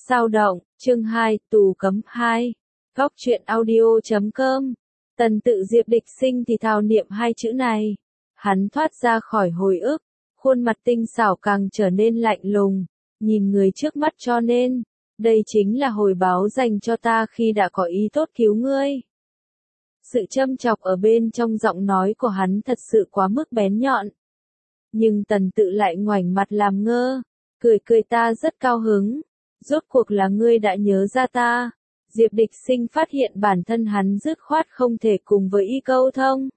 Sao động, chương 2, tù cấm 2. Góc truyện audio.com. Tần Tự Diệp Địch Sinh thì thào niệm hai chữ này. Hắn thoát ra khỏi hồi ức, khuôn mặt tinh xảo càng trở nên lạnh lùng, nhìn người trước mắt cho nên, đây chính là hồi báo dành cho ta khi đã có ý tốt cứu ngươi. Sự châm chọc ở bên trong giọng nói của hắn thật sự quá mức bén nhọn. Nhưng Tần Tự lại ngoảnh mặt làm ngơ, cười cười ta rất cao hứng. Rốt cuộc là ngươi đã nhớ ra ta. Diệp Địch Sinh phát hiện bản thân hắn dứt khoát không thể cùng với y câu thông.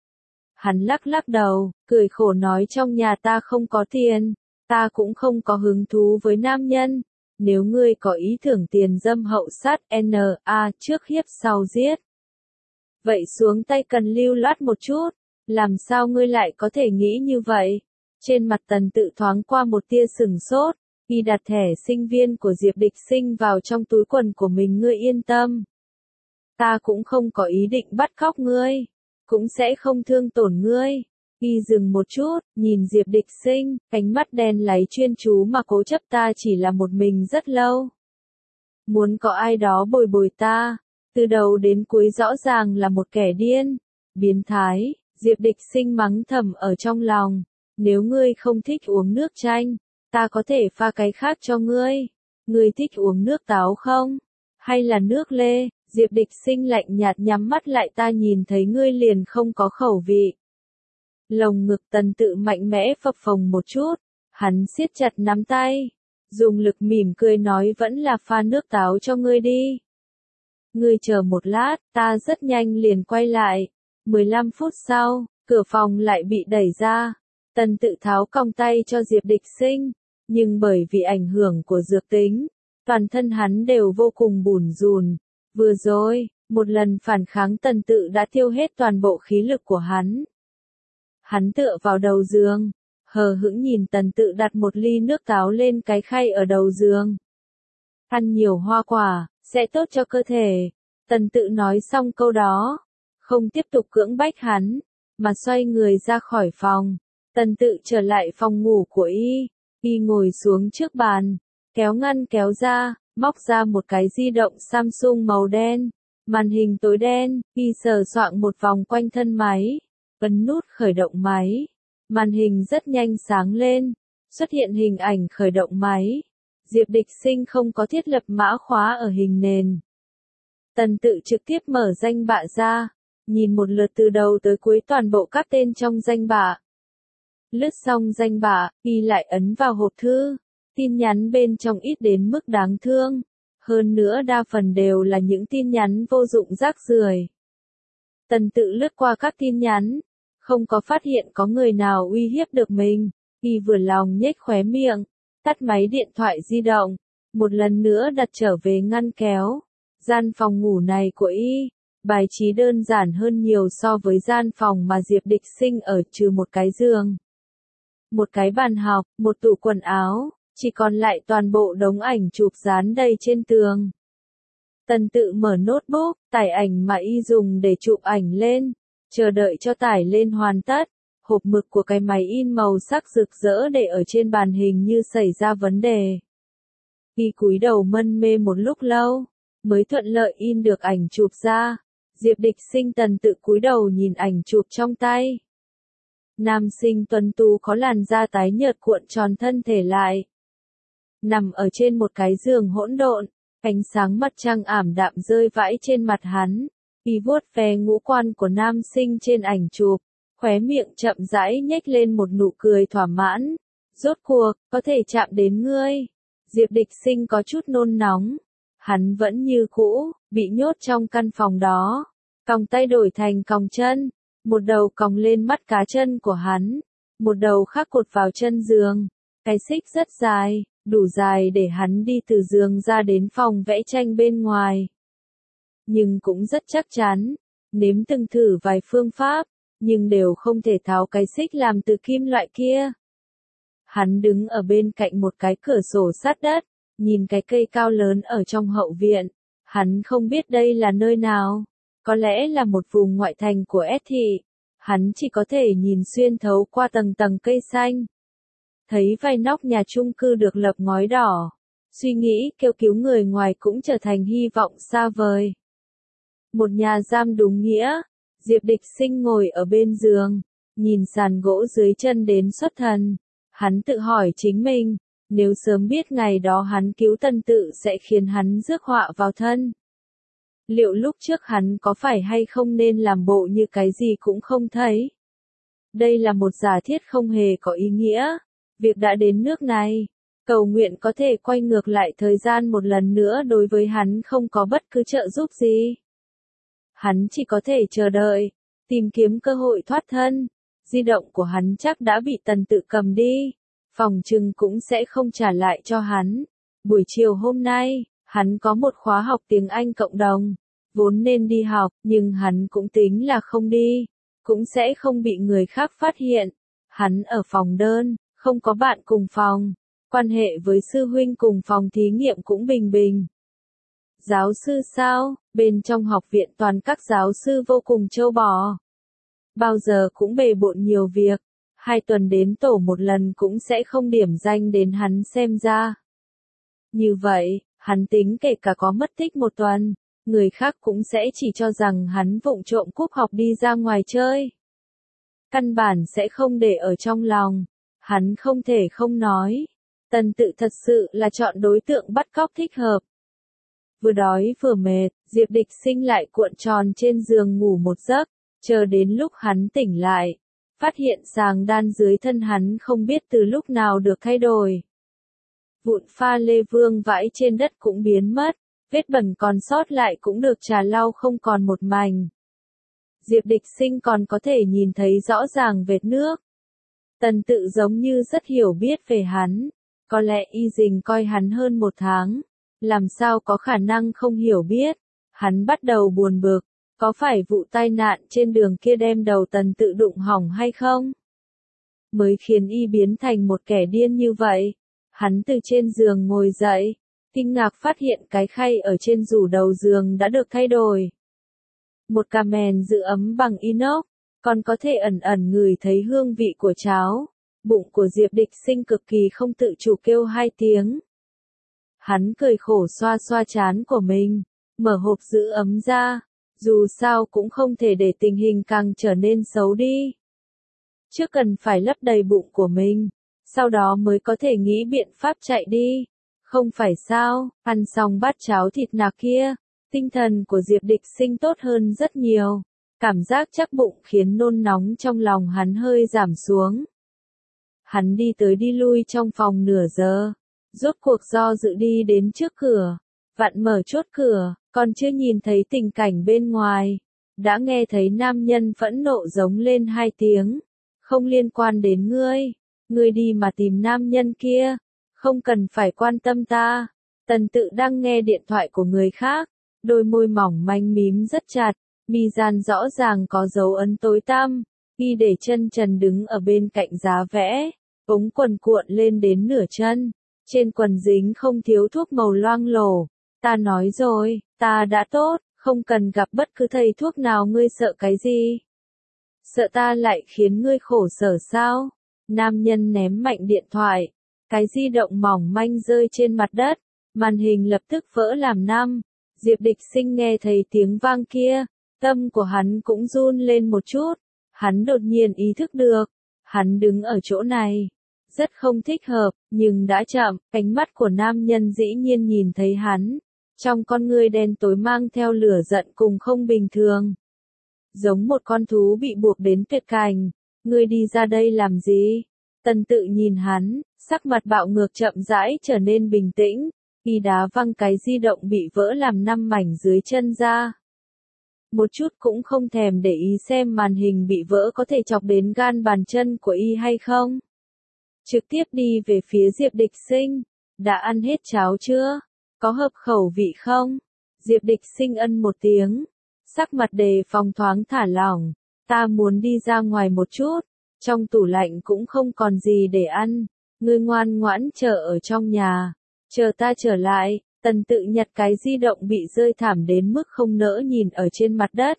Hắn lắc lắc đầu, cười khổ nói trong nhà ta không có tiền, ta cũng không có hứng thú với nam nhân. Nếu ngươi có ý thưởng tiền dâm hậu sát N.A. trước hiếp sau giết. Vậy xuống tay cần lưu loát một chút, làm sao ngươi lại có thể nghĩ như vậy? Trên mặt Tần Tự thoáng qua một tia sừng sốt. Y đặt thẻ sinh viên của Diệp Địch Sinh vào trong túi quần của mình, ngươi yên tâm. Ta cũng không có ý định bắt cóc ngươi, cũng sẽ không thương tổn ngươi. Y dừng một chút, nhìn Diệp Địch Sinh, ánh mắt đen láy chuyên chú mà cố chấp ta chỉ là một mình rất lâu. Muốn có ai đó bồi bồi ta, từ đầu đến cuối rõ ràng là một kẻ điên, biến thái. Diệp Địch Sinh mắng thầm ở trong lòng, nếu ngươi không thích uống nước chanh, ta có thể pha cái khác cho ngươi. Ngươi thích uống nước táo không? Hay là nước lê? Diệp Địch Sinh lạnh nhạt nhắm mắt lại, ta nhìn thấy ngươi liền không có khẩu vị. Lồng ngực Tần Tự mạnh mẽ phập phồng một chút, hắn siết chặt nắm tay, dùng lực mỉm cười nói vẫn là pha nước táo cho ngươi đi. Ngươi chờ một lát, ta rất nhanh liền quay lại. 15 phút sau, cửa phòng lại bị đẩy ra. Tần Tự tháo còng tay cho Diệp Địch Sinh. Nhưng bởi vì ảnh hưởng của dược tính, toàn thân hắn đều vô cùng bủn rủn. Vừa rồi, một lần phản kháng Tần Tự đã tiêu hết toàn bộ khí lực của hắn. Hắn tựa vào đầu giường, hờ hững nhìn Tần Tự đặt một ly nước táo lên cái khay ở đầu giường. Ăn nhiều hoa quả, sẽ tốt cho cơ thể. Tần Tự nói xong câu đó, không tiếp tục cưỡng bách hắn, mà xoay người ra khỏi phòng. Tần Tự trở lại phòng ngủ của y. Y ngồi xuống trước bàn, kéo ngăn kéo ra, móc ra một cái di động Samsung màu đen, màn hình tối đen. Y sờ soạng một vòng quanh thân máy, ấn nút khởi động máy, màn hình rất nhanh sáng lên, xuất hiện hình ảnh khởi động máy. Diệp Địch Sinh không có thiết lập mã khóa ở hình nền. Tần Tự trực tiếp mở danh bạ ra, nhìn một lượt từ đầu tới cuối toàn bộ các tên trong danh bạ. Lướt xong danh bạ, y lại ấn vào hộp thư. Tin nhắn bên trong ít đến mức đáng thương. Hơn nữa đa phần đều là những tin nhắn vô dụng rác rưởi. Tần Tự lướt qua các tin nhắn, không có phát hiện có người nào uy hiếp được mình. Y vừa lòng nhếch khóe miệng, tắt máy điện thoại di động, một lần nữa đặt trở về ngăn kéo. Gian phòng ngủ này của y, bài trí đơn giản hơn nhiều so với gian phòng mà Diệp Địch Sinh ở, trừ một cái giường, một cái bàn học, một tủ quần áo, chỉ còn lại toàn bộ đống ảnh chụp dán đầy trên tường. Tần Tự mở notebook, tải ảnh mà y dùng để chụp ảnh lên, chờ đợi cho tải lên hoàn tất. Hộp mực của cái máy in màu sắc rực rỡ để ở trên bàn hình như xảy ra vấn đề. Y cúi đầu mân mê một lúc lâu, mới thuận lợi in được ảnh chụp ra. Diệp Địch Sinh Tần Tự cúi đầu nhìn ảnh chụp trong tay. Nam sinh tuấn tú có làn da tái nhợt cuộn tròn thân thể lại. Nằm ở trên một cái giường hỗn độn, ánh sáng mặt trăng ảm đạm rơi vãi trên mặt hắn. Y vuốt ve ngũ quan của nam sinh trên ảnh chụp, khóe miệng chậm rãi nhếch lên một nụ cười thỏa mãn. Rốt cuộc, có thể chạm đến ngươi. Diệp Địch Sinh có chút nôn nóng. Hắn vẫn như cũ, bị nhốt trong căn phòng đó. Còng tay đổi thành còng chân. Một đầu còng lên mắt cá chân của hắn, một đầu khác cột vào chân giường. Cái xích rất dài, đủ dài để hắn đi từ giường ra đến phòng vẽ tranh bên ngoài. Nhưng cũng rất chắc chắn, nếm từng thử vài phương pháp, nhưng đều không thể tháo cái xích làm từ kim loại kia. Hắn đứng ở bên cạnh một cái cửa sổ sát đất, nhìn cái cây cao lớn ở trong hậu viện. Hắn không biết đây là nơi nào. Có lẽ là một vùng ngoại thành của S thị. Hắn chỉ có thể nhìn xuyên thấu qua tầng tầng cây xanh. Thấy vài nóc nhà chung cư được lợp ngói đỏ. Suy nghĩ kêu cứu người ngoài cũng trở thành hy vọng xa vời. Một nhà giam đúng nghĩa, Diệp Địch Sinh ngồi ở bên giường, nhìn sàn gỗ dưới chân đến xuất thần. Hắn tự hỏi chính mình, nếu sớm biết ngày đó hắn cứu Tần Tự sẽ khiến hắn rước họa vào thân. Liệu lúc trước hắn có phải hay không nên làm bộ như cái gì cũng không thấy? Đây là một giả thiết không hề có ý nghĩa. Việc đã đến nước này, cầu nguyện có thể quay ngược lại thời gian một lần nữa đối với hắn không có bất cứ trợ giúp gì. Hắn chỉ có thể chờ đợi, tìm kiếm cơ hội thoát thân. Di động của hắn chắc đã bị Tần Tự cầm đi, phòng trừng cũng sẽ không trả lại cho hắn. Buổi chiều hôm nay, hắn có một khóa học tiếng Anh cộng đồng, vốn nên đi học, nhưng hắn cũng tính là không đi, cũng sẽ không bị người khác phát hiện. Hắn ở phòng đơn, không có bạn cùng phòng, quan hệ với sư huynh cùng phòng thí nghiệm cũng bình bình. Giáo sư sao? Bên trong học viện toàn các giáo sư vô cùng trâu bò. Bao giờ cũng bề bộn nhiều việc, 2 tuần đến tổ một lần cũng sẽ không điểm danh đến hắn xem ra. Như vậy, hắn tính kể cả có mất tích 1 tuần, người khác cũng sẽ chỉ cho rằng hắn vụng trộm cúp học đi ra ngoài chơi. Căn bản sẽ không để ở trong lòng, hắn không thể không nói. Tần Tự thật sự là chọn đối tượng bắt cóc thích hợp. Vừa đói vừa mệt, Diệp Địch Sinh lại cuộn tròn trên giường ngủ một giấc, chờ đến lúc hắn tỉnh lại, phát hiện sàng đan dưới thân hắn không biết từ lúc nào được thay đổi. Vụn pha lê vương vãi trên đất cũng biến mất, vết bẩn còn sót lại cũng được trà lau không còn một mảnh. Diệp Địch Sinh còn có thể nhìn thấy rõ ràng vệt nước. Tần Tự giống như rất hiểu biết về hắn, có lẽ y dình coi hắn hơn 1 tháng, làm sao có khả năng không hiểu biết. Hắn bắt đầu buồn bực, có phải vụ tai nạn trên đường kia đem đầu Tần Tự đụng hỏng hay không? Mới khiến y biến thành một kẻ điên như vậy. Hắn từ trên giường ngồi dậy, kinh ngạc phát hiện cái khay ở trên rủ đầu giường đã được thay đổi. Một cà mền giữ ấm bằng inox, còn có thể ẩn ẩn ngửi thấy hương vị của cháo. Bụng của Diệp Địch Sinh cực kỳ không tự chủ kêu 2 tiếng. Hắn cười khổ xoa xoa trán của mình, mở hộp giữ ấm ra, dù sao cũng không thể để tình hình càng trở nên xấu đi. Trước cần phải lấp đầy bụng của mình, sau đó mới có thể nghĩ biện pháp chạy đi. Không phải sao, ăn xong bát cháo thịt nạc kia, tinh thần của Diệp Địch Sinh tốt hơn rất nhiều. Cảm giác chắc bụng khiến nôn nóng trong lòng hắn hơi giảm xuống. Hắn đi tới đi lui trong phòng nửa giờ, rốt cuộc do dự đi đến trước cửa, vặn mở chốt cửa, còn chưa nhìn thấy tình cảnh bên ngoài, đã nghe thấy nam nhân phẫn nộ giống lên 2 tiếng. Không liên quan đến ngươi, ngươi đi mà tìm nam nhân kia, không cần phải quan tâm ta. Tần Tự đang nghe điện thoại của người khác, đôi môi mỏng manh mím rất chặt, mi gian rõ ràng có dấu ấn tối tăm. Y để chân trần đứng ở bên cạnh giá vẽ, ống quần cuộn lên đến nửa chân, trên quần dính không thiếu thuốc màu loang lổ. Ta nói rồi, ta đã tốt, không cần gặp bất cứ thầy thuốc nào, ngươi sợ cái gì? Sợ ta lại khiến ngươi khổ sở sao? Nam nhân ném mạnh điện thoại, cái di động mỏng manh rơi trên mặt đất, màn hình lập tức vỡ làm 5. Diệp Địch Sinh nghe thấy tiếng vang kia, tâm của hắn cũng run lên một chút. Hắn đột nhiên ý thức được, hắn đứng ở chỗ này, rất không thích hợp, nhưng đã chậm, ánh mắt của nam nhân dĩ nhiên nhìn thấy hắn, trong con ngươi đen tối mang theo lửa giận cùng không bình thường. Giống một con thú bị buộc đến tuyệt cảnh, ngươi đi ra đây làm gì? Tần Tự nhìn hắn, sắc mặt bạo ngược chậm rãi trở nên bình tĩnh, y đá văng cái di động bị vỡ làm 5 mảnh dưới chân ra. Một chút cũng không thèm để ý xem màn hình bị vỡ có thể chọc đến gan bàn chân của y hay không. Trực tiếp đi về phía Diệp Địch Sinh, đã ăn hết cháo chưa? Có hợp khẩu vị không? Diệp Địch Sinh ân một tiếng, sắc mặt đề phòng thoáng thả lỏng, ta muốn đi ra ngoài một chút, trong tủ lạnh cũng không còn gì để ăn, ngươi ngoan ngoãn chờ ở trong nhà, chờ ta trở lại. Tần Tự nhặt cái di động bị rơi thảm đến mức không nỡ nhìn ở trên mặt đất.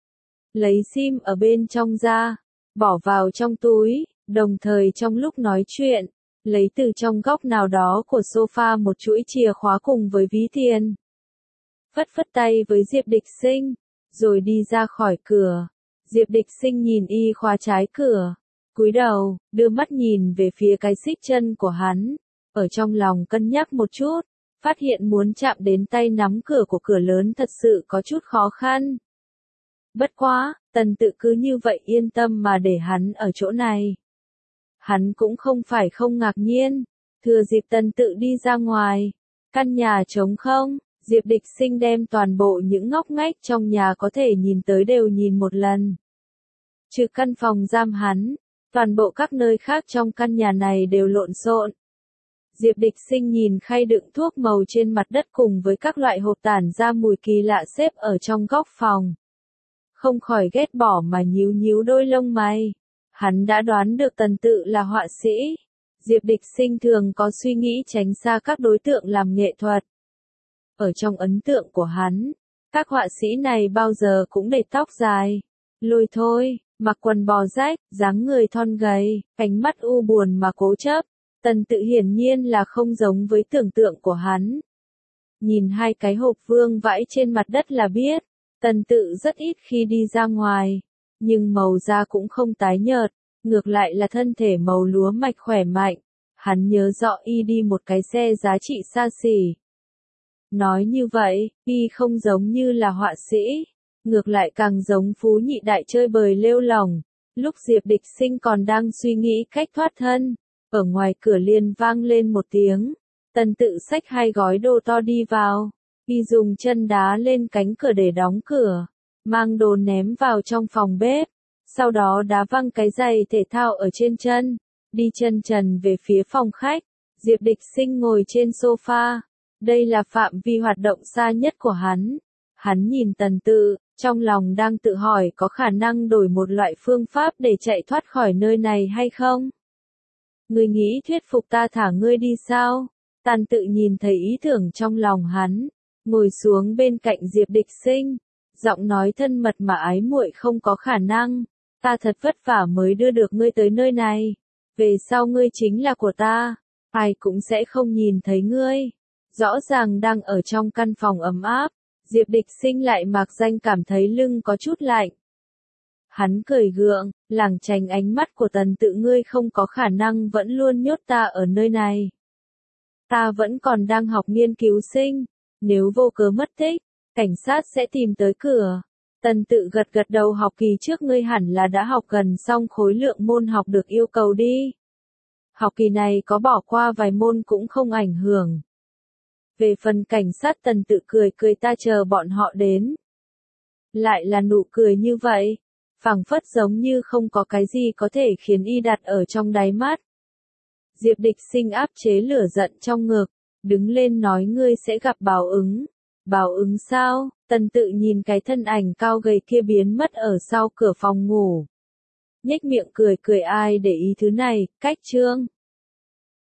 Lấy sim ở bên trong ra, bỏ vào trong túi, đồng thời trong lúc nói chuyện, lấy từ trong góc nào đó của sofa một chuỗi chìa khóa cùng với ví tiền. Phất phất tay với Diệp Địch Sinh, rồi đi ra khỏi cửa. Diệp Địch Sinh nhìn y khóa trái cửa, cúi đầu, đưa mắt nhìn về phía cái xích chân của hắn, ở trong lòng cân nhắc một chút, phát hiện muốn chạm đến tay nắm cửa của cửa lớn thật sự có chút khó khăn. Bất quá, Tần Tự cứ như vậy yên tâm mà để hắn ở chỗ này. Hắn cũng không phải không ngạc nhiên, thừa dịp Tần Tự đi ra ngoài, căn nhà trống không, Diệp Địch Sinh đem toàn bộ những ngóc ngách trong nhà có thể nhìn tới đều nhìn một lần. Trừ căn phòng giam hắn, toàn bộ các nơi khác trong căn nhà này đều lộn xộn. Diệp Địch Sinh nhìn khay đựng thuốc màu trên mặt đất cùng với các loại hộp tản ra mùi kỳ lạ xếp ở trong góc phòng. Không khỏi ghét bỏ mà nhíu nhíu đôi lông mày. Hắn đã đoán được Tần Tự là họa sĩ. Diệp Địch Sinh thường có suy nghĩ tránh xa các đối tượng làm nghệ thuật. Ở trong ấn tượng của hắn, các họa sĩ này bao giờ cũng để tóc dài, lôi thôi, mặc quần bò rách, dáng người thon gầy, ánh mắt u buồn mà cố chấp. Tần Tự hiển nhiên là không giống với tưởng tượng của hắn. Nhìn hai cái hộp vương vãi trên mặt đất là biết, Tần Tự rất ít khi đi ra ngoài, nhưng màu da cũng không tái nhợt, ngược lại là thân thể màu lúa mạch khỏe mạnh. Hắn nhớ rõ y đi một cái xe giá trị xa xỉ. Nói như vậy, y không giống như là họa sĩ, ngược lại càng giống phú nhị đại chơi bời lêu lỏng. Lúc Diệp Địch Sinh còn đang suy nghĩ cách thoát thân, ở ngoài cửa liền vang lên một tiếng. Tần Tự xách hai gói đồ to đi vào, y dùng chân đá lên cánh cửa để đóng cửa, mang đồ ném vào trong phòng bếp, sau đó đá văng cái giày thể thao ở trên chân, đi chân trần về phía phòng khách. Diệp Địch Sinh ngồi trên sofa, đây là phạm vi hoạt động xa nhất của hắn. Hắn nhìn Tần Tự, trong lòng đang tự hỏi có khả năng đổi một loại phương pháp để chạy thoát khỏi nơi này hay không? Ngươi nghĩ thuyết phục ta thả ngươi đi sao? Tần Tự nhìn thấy ý tưởng trong lòng hắn, ngồi xuống bên cạnh Diệp Địch Sinh, giọng nói thân mật mà ái muội không có khả năng. Ta thật vất vả mới đưa được ngươi tới nơi này. Về sau ngươi chính là của ta, ai cũng sẽ không nhìn thấy ngươi. Rõ ràng đang ở trong căn phòng ấm áp, Diệp Địch Sinh lại mạc danh cảm thấy lưng có chút lạnh. Hắn cười gượng, lảng tránh ánh mắt của Tần Tự, ngươi không có khả năng vẫn luôn nhốt ta ở nơi này. Ta vẫn còn đang học nghiên cứu sinh, nếu vô cớ mất tích, cảnh sát sẽ tìm tới cửa. Tần Tự gật gật đầu, học kỳ trước ngươi hẳn là đã học gần xong khối lượng môn học được yêu cầu đi. Học kỳ này có bỏ qua vài môn cũng không ảnh hưởng. Về phần cảnh sát, Tần Tự cười cười, ta chờ bọn họ đến. Lại là nụ cười như vậy, phảng phất giống như không có cái gì có thể khiến y đặt ở trong đáy mắt. Diệp Địch Sinh áp chế lửa giận trong ngực, đứng lên nói, ngươi sẽ gặp báo ứng. Báo ứng sao? Tần Tự nhìn cái thân ảnh cao gầy kia biến mất ở sau cửa phòng ngủ. Nhếch miệng cười cười, ai để ý thứ này, cách chương.